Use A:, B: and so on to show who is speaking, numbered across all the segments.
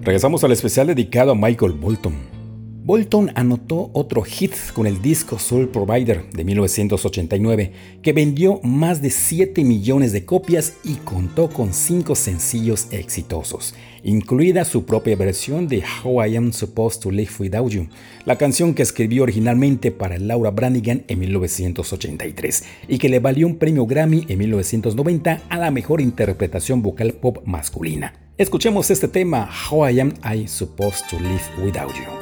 A: Regresamos al especial dedicado a Michael Bolton. Bolton anotó otro hit con el disco Soul Provider de 1989, que vendió más de 7 millones de copias y contó con 5 sencillos exitosos, incluida su propia versión de How I Am Supposed to Live Without You, la canción que escribió originalmente para Laura Branigan en 1983 y que le valió un premio Grammy en 1990 a la mejor interpretación vocal pop masculina. Escuchemos este tema, How I Am I Supposed to Live Without You.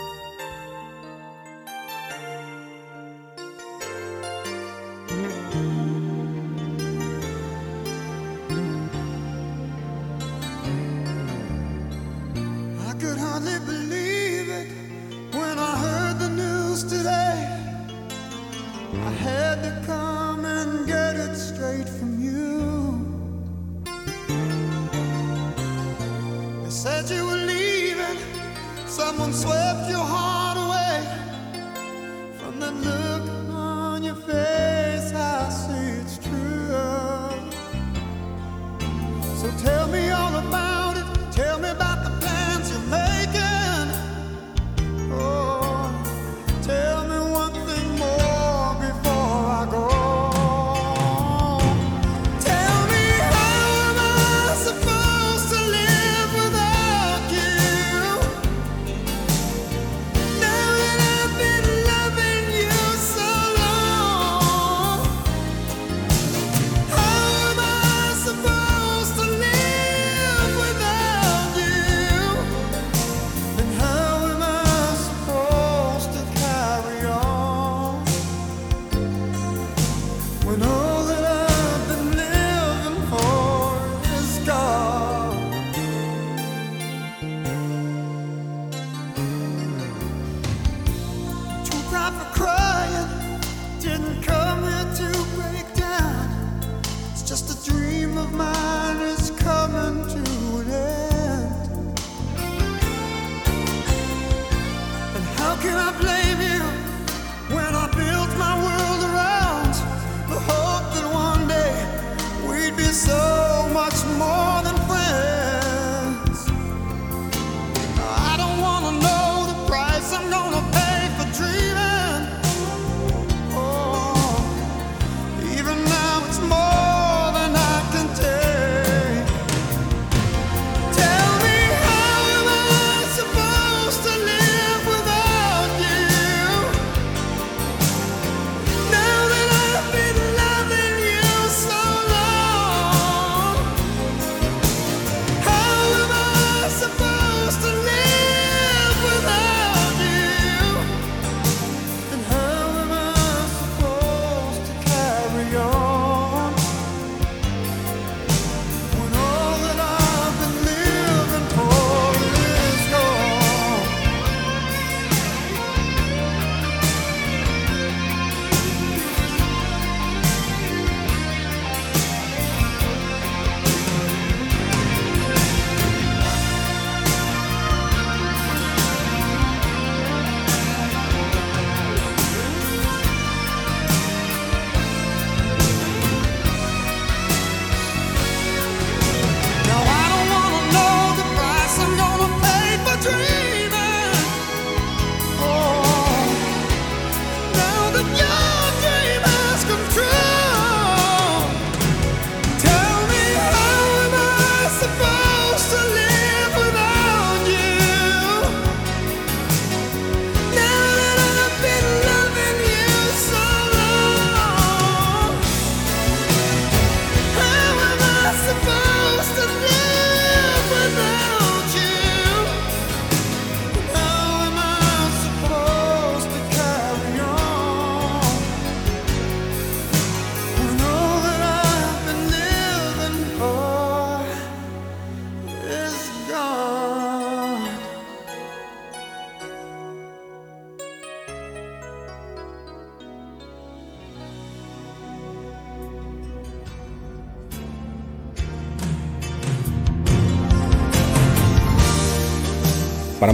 A: Para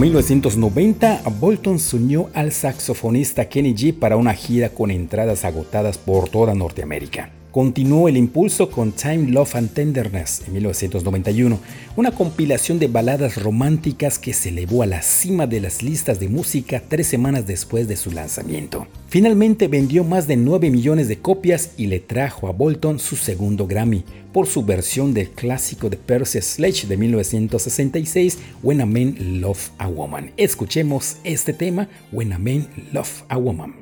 A: 1990, Bolton se unió al saxofonista Kenny G para una gira con entradas agotadas por toda Norteamérica. Continuó el impulso con Time, Love and Tenderness en 1991, una compilación de baladas románticas que se elevó a la cima de las listas de música 3 semanas después de su lanzamiento. Finalmente vendió más de 9 millones de copias y le trajo a Bolton su segundo Grammy por su versión del clásico de Percy Sledge de 1966, When a Man Love a Woman. Escuchemos este tema, When a Man Love a Woman.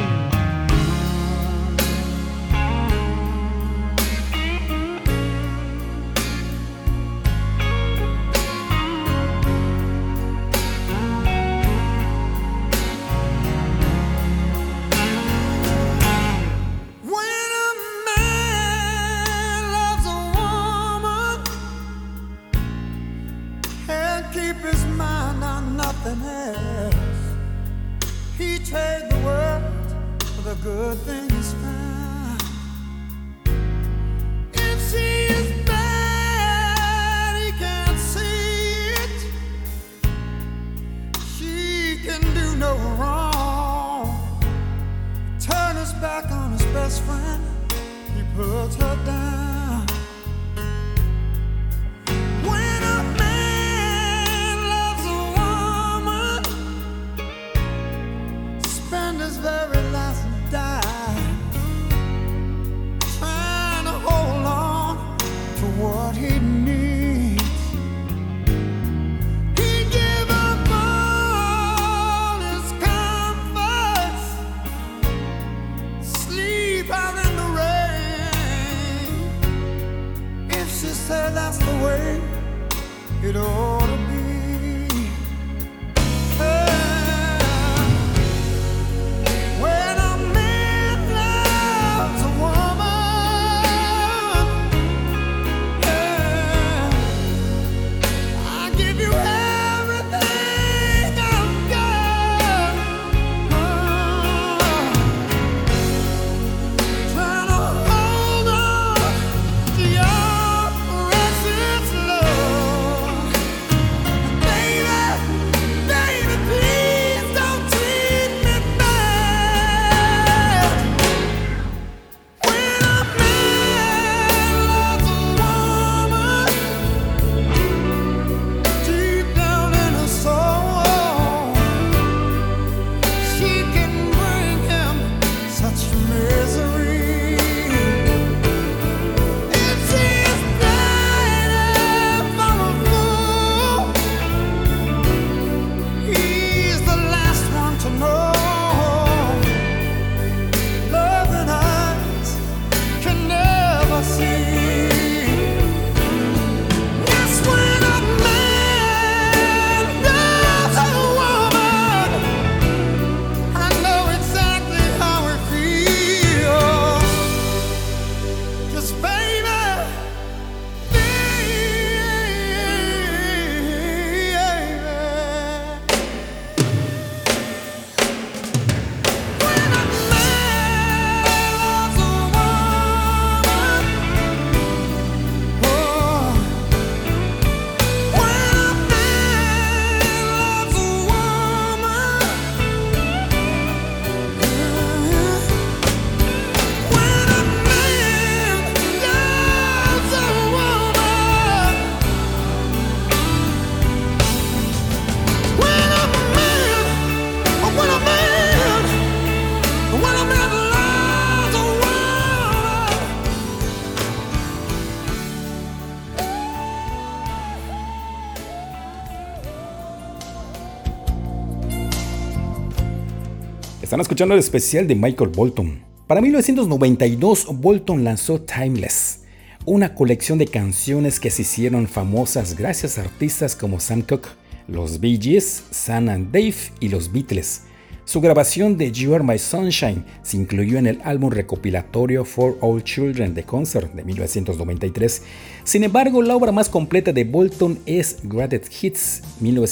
A: Están escuchando el especial de Michael Bolton. Para 1992, Bolton lanzó Timeless, una colección de canciones que se hicieron famosas gracias a artistas como Sam Cooke, los Bee Gees, Sam and Dave y los Beatles. Su grabación de You Are My Sunshine se incluyó en el álbum recopilatorio For All Children The Concert de 1993. Sin embargo, la obra más completa de Bolton es Greatest Hits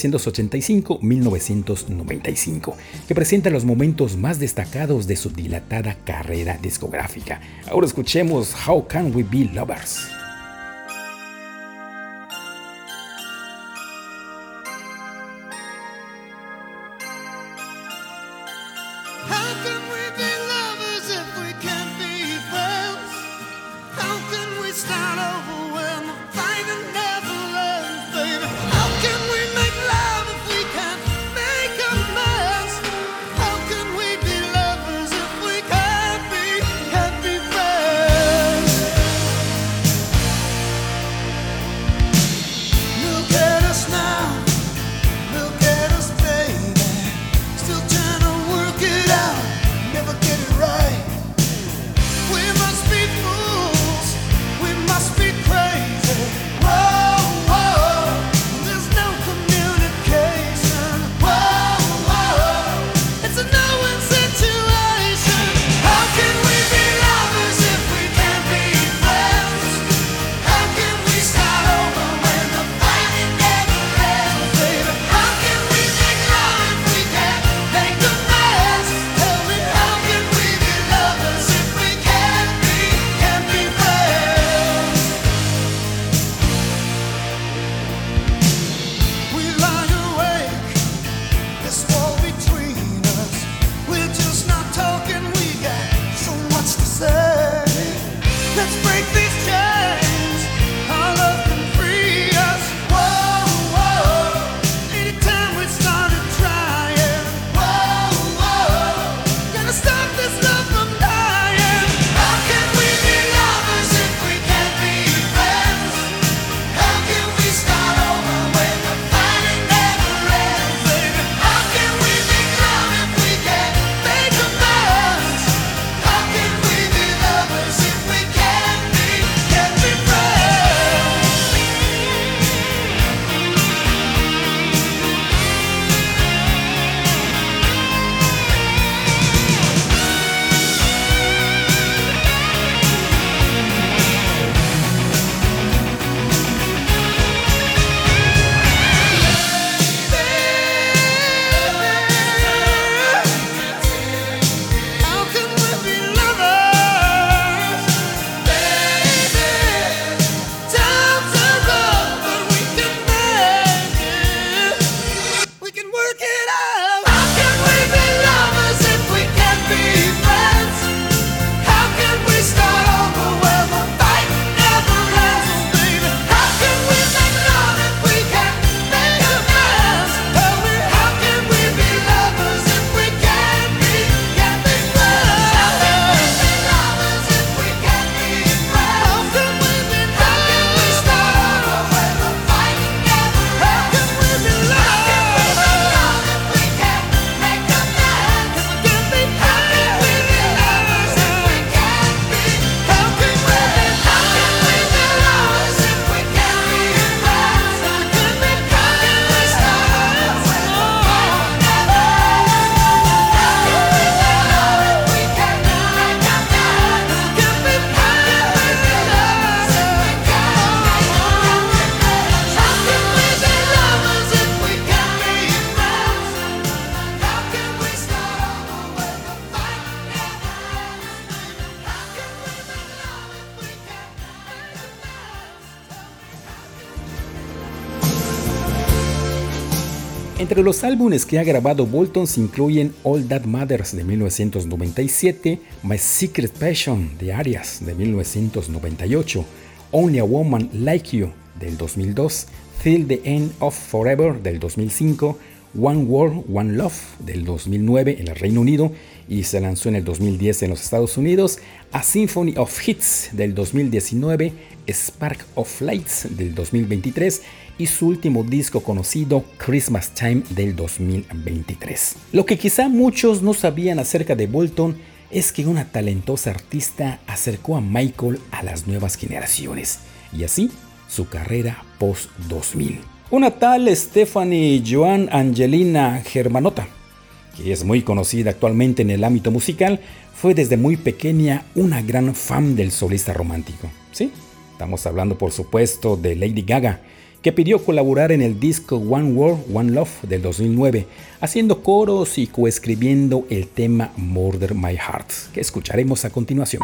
A: 1985-1995, que presenta los momentos más destacados de su dilatada carrera discográfica. Ahora escuchemos How Can We Be Lovers. Entre los álbumes que ha grabado Bolton se incluyen All That Matters de 1997, My Secret Passion de Arias de 1998, Only a Woman Like You del 2002, Till the End of Forever del 2005, One World, One Love del 2009 en el Reino Unido y se lanzó en el 2010 en los Estados Unidos, A Symphony of Hits del 2019, Spark of Lights del 2023 y su último disco conocido, Christmas Time del 2023. Lo que quizá muchos no sabían acerca de Bolton es que una talentosa artista acercó a Michael a las nuevas generaciones y así su carrera post-2000. Una tal Stephanie Joan Angelina Germanotta, que es muy conocida actualmente en el ámbito musical, fue desde muy pequeña una gran fan del solista romántico. Sí, estamos hablando por supuesto de Lady Gaga, que pidió colaborar en el disco One World, One Love del 2009, haciendo coros y coescribiendo el tema Murder My Heart, que escucharemos a continuación.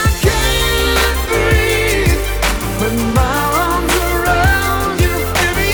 B: My arms around you, baby.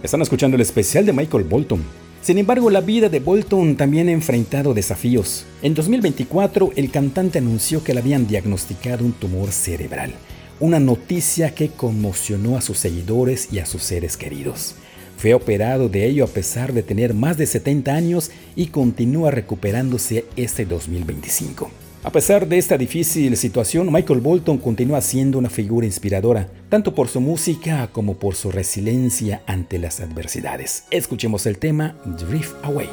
A: Están escuchando el especial de Michael Bolton. Sin embargo, la vida de Bolton también ha enfrentado desafíos. En 2024, el cantante anunció que le habían diagnosticado un tumor cerebral, una noticia que conmocionó a sus seguidores y a sus seres queridos. Fue operado de ello a pesar de tener más de 70 años y continúa recuperándose este 2025. A pesar de esta difícil situación, Michael Bolton continúa siendo una figura inspiradora, tanto por su música como por su resiliencia ante las adversidades. Escuchemos el tema Drift Away.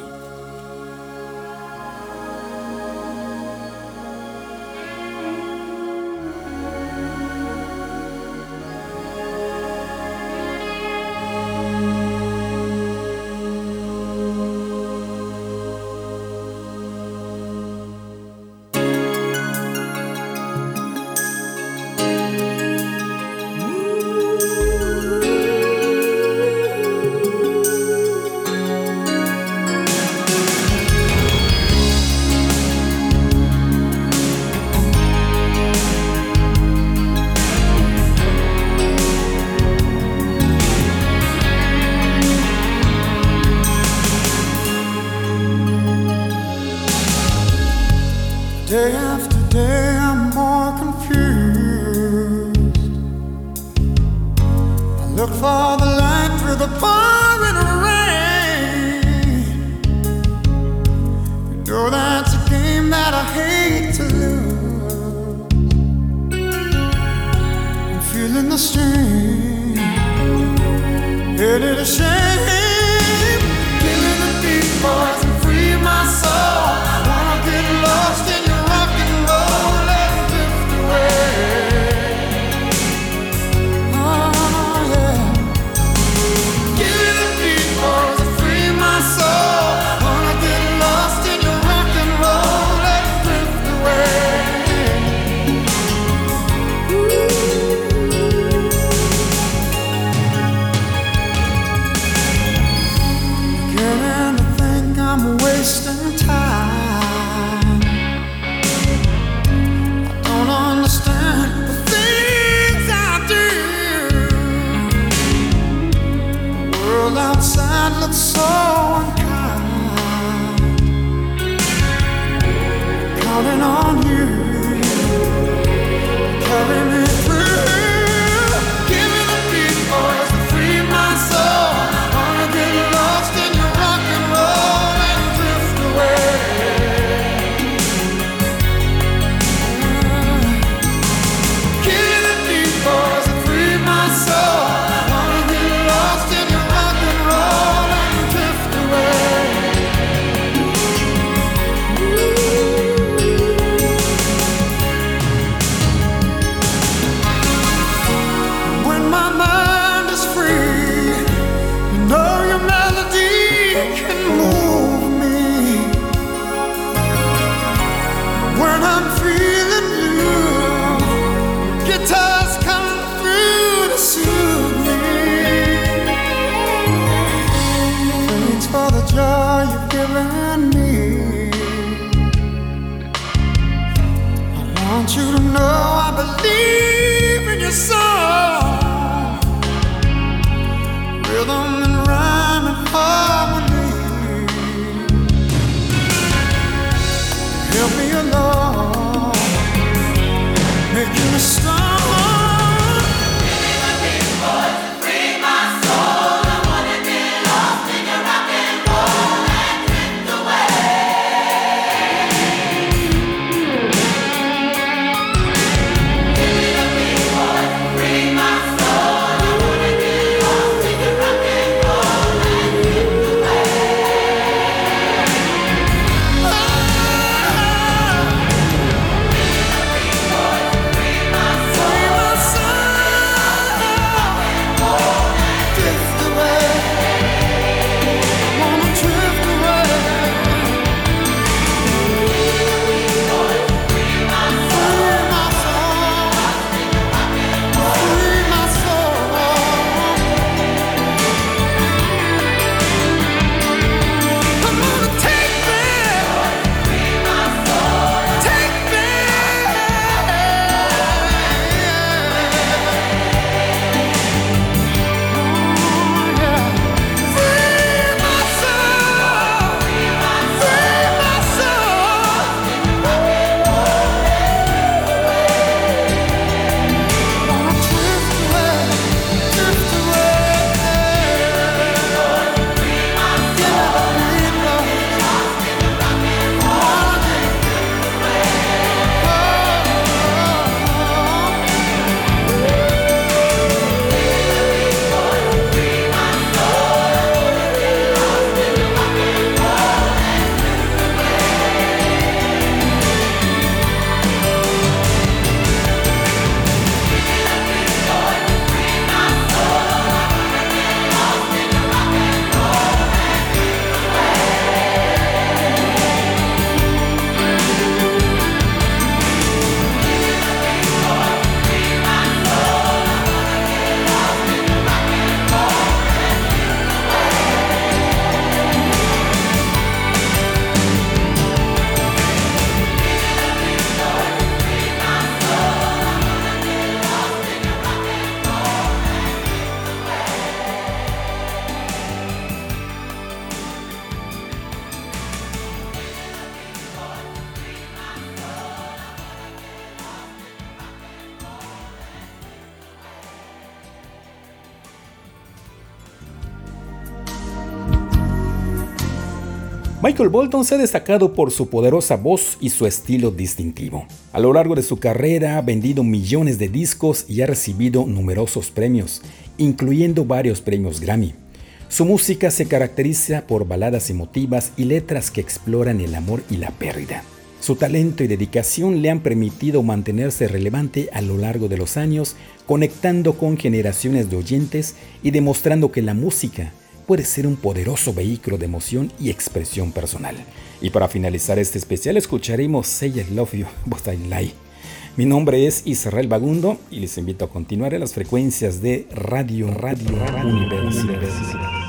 B: Day after day I'm more confused. I look for the light through the pouring rain. You know that's a game that I hate to lose. I'm feeling the strain, headed a shame. Give me the deep voice and free my soul. Wanna get lost in your rock and roll, let it drift away. Oh yeah. Give me the deep voice and free my soul. Wanna get lost in your rock and roll, let it drift away. Beginning to think I'm wasting time. I don't understand the things I do. The world outside looks so unkind. Counting on you, carry me through. Give me the beat, boys, to free my soul. Wanna get lost in your rock and roll and drift away. Give me the beat, boys, to free my soul. Wanna get lost in your rock and roll and drift away.
A: Michael Bolton se ha destacado por su poderosa voz y su estilo distintivo. A lo largo de su carrera ha vendido millones de discos y ha recibido numerosos premios, incluyendo varios premios Grammy. Su música se caracteriza por baladas emotivas y letras que exploran el amor y la pérdida. Su talento y dedicación le han permitido mantenerse relevante a lo largo de los años, conectando con generaciones de oyentes y demostrando que la música puede ser un poderoso vehículo de emoción y expresión personal. Y para finalizar este especial escucharemos Say I Love You, But I Lie. Mi nombre es Israel Bagundo y les invito a continuar en las frecuencias de Radio Universidad.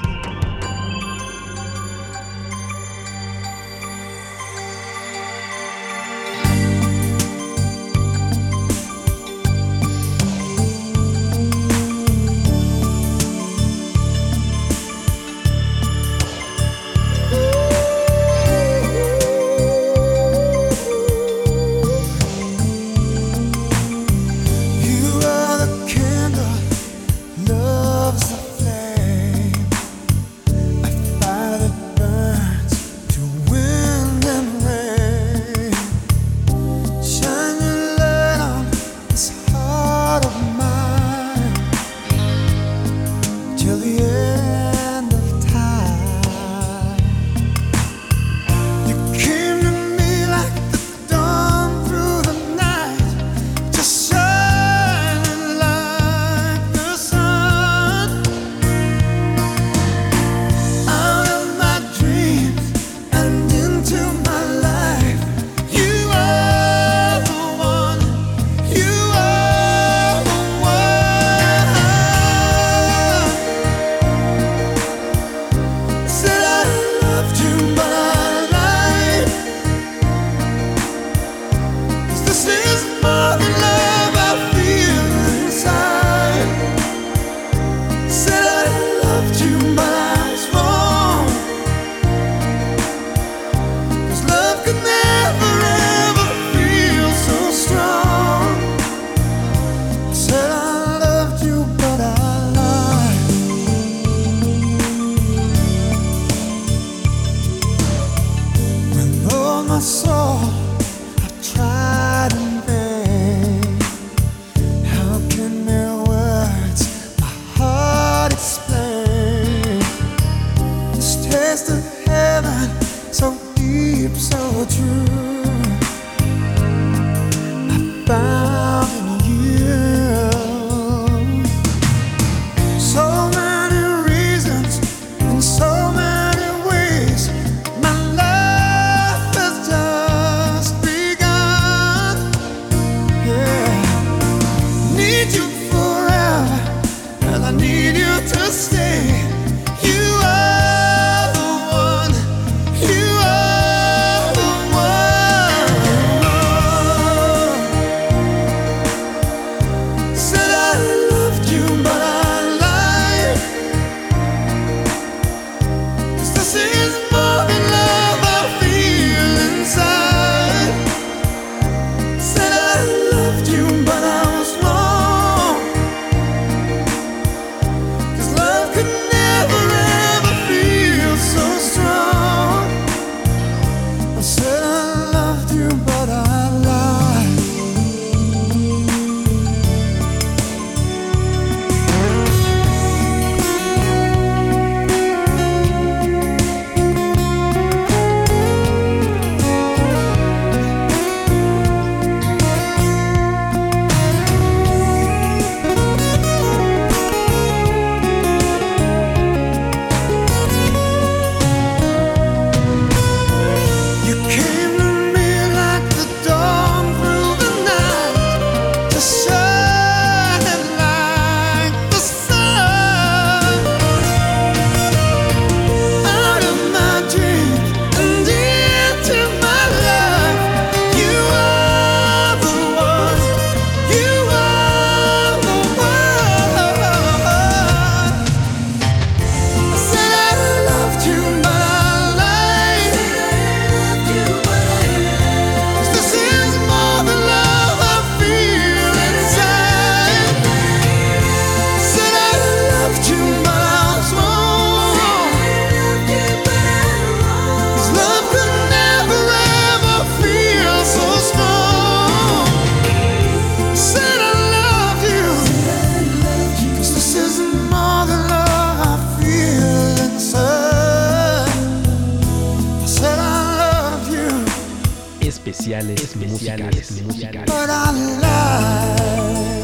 C: especiales musicales.
B: But I lied.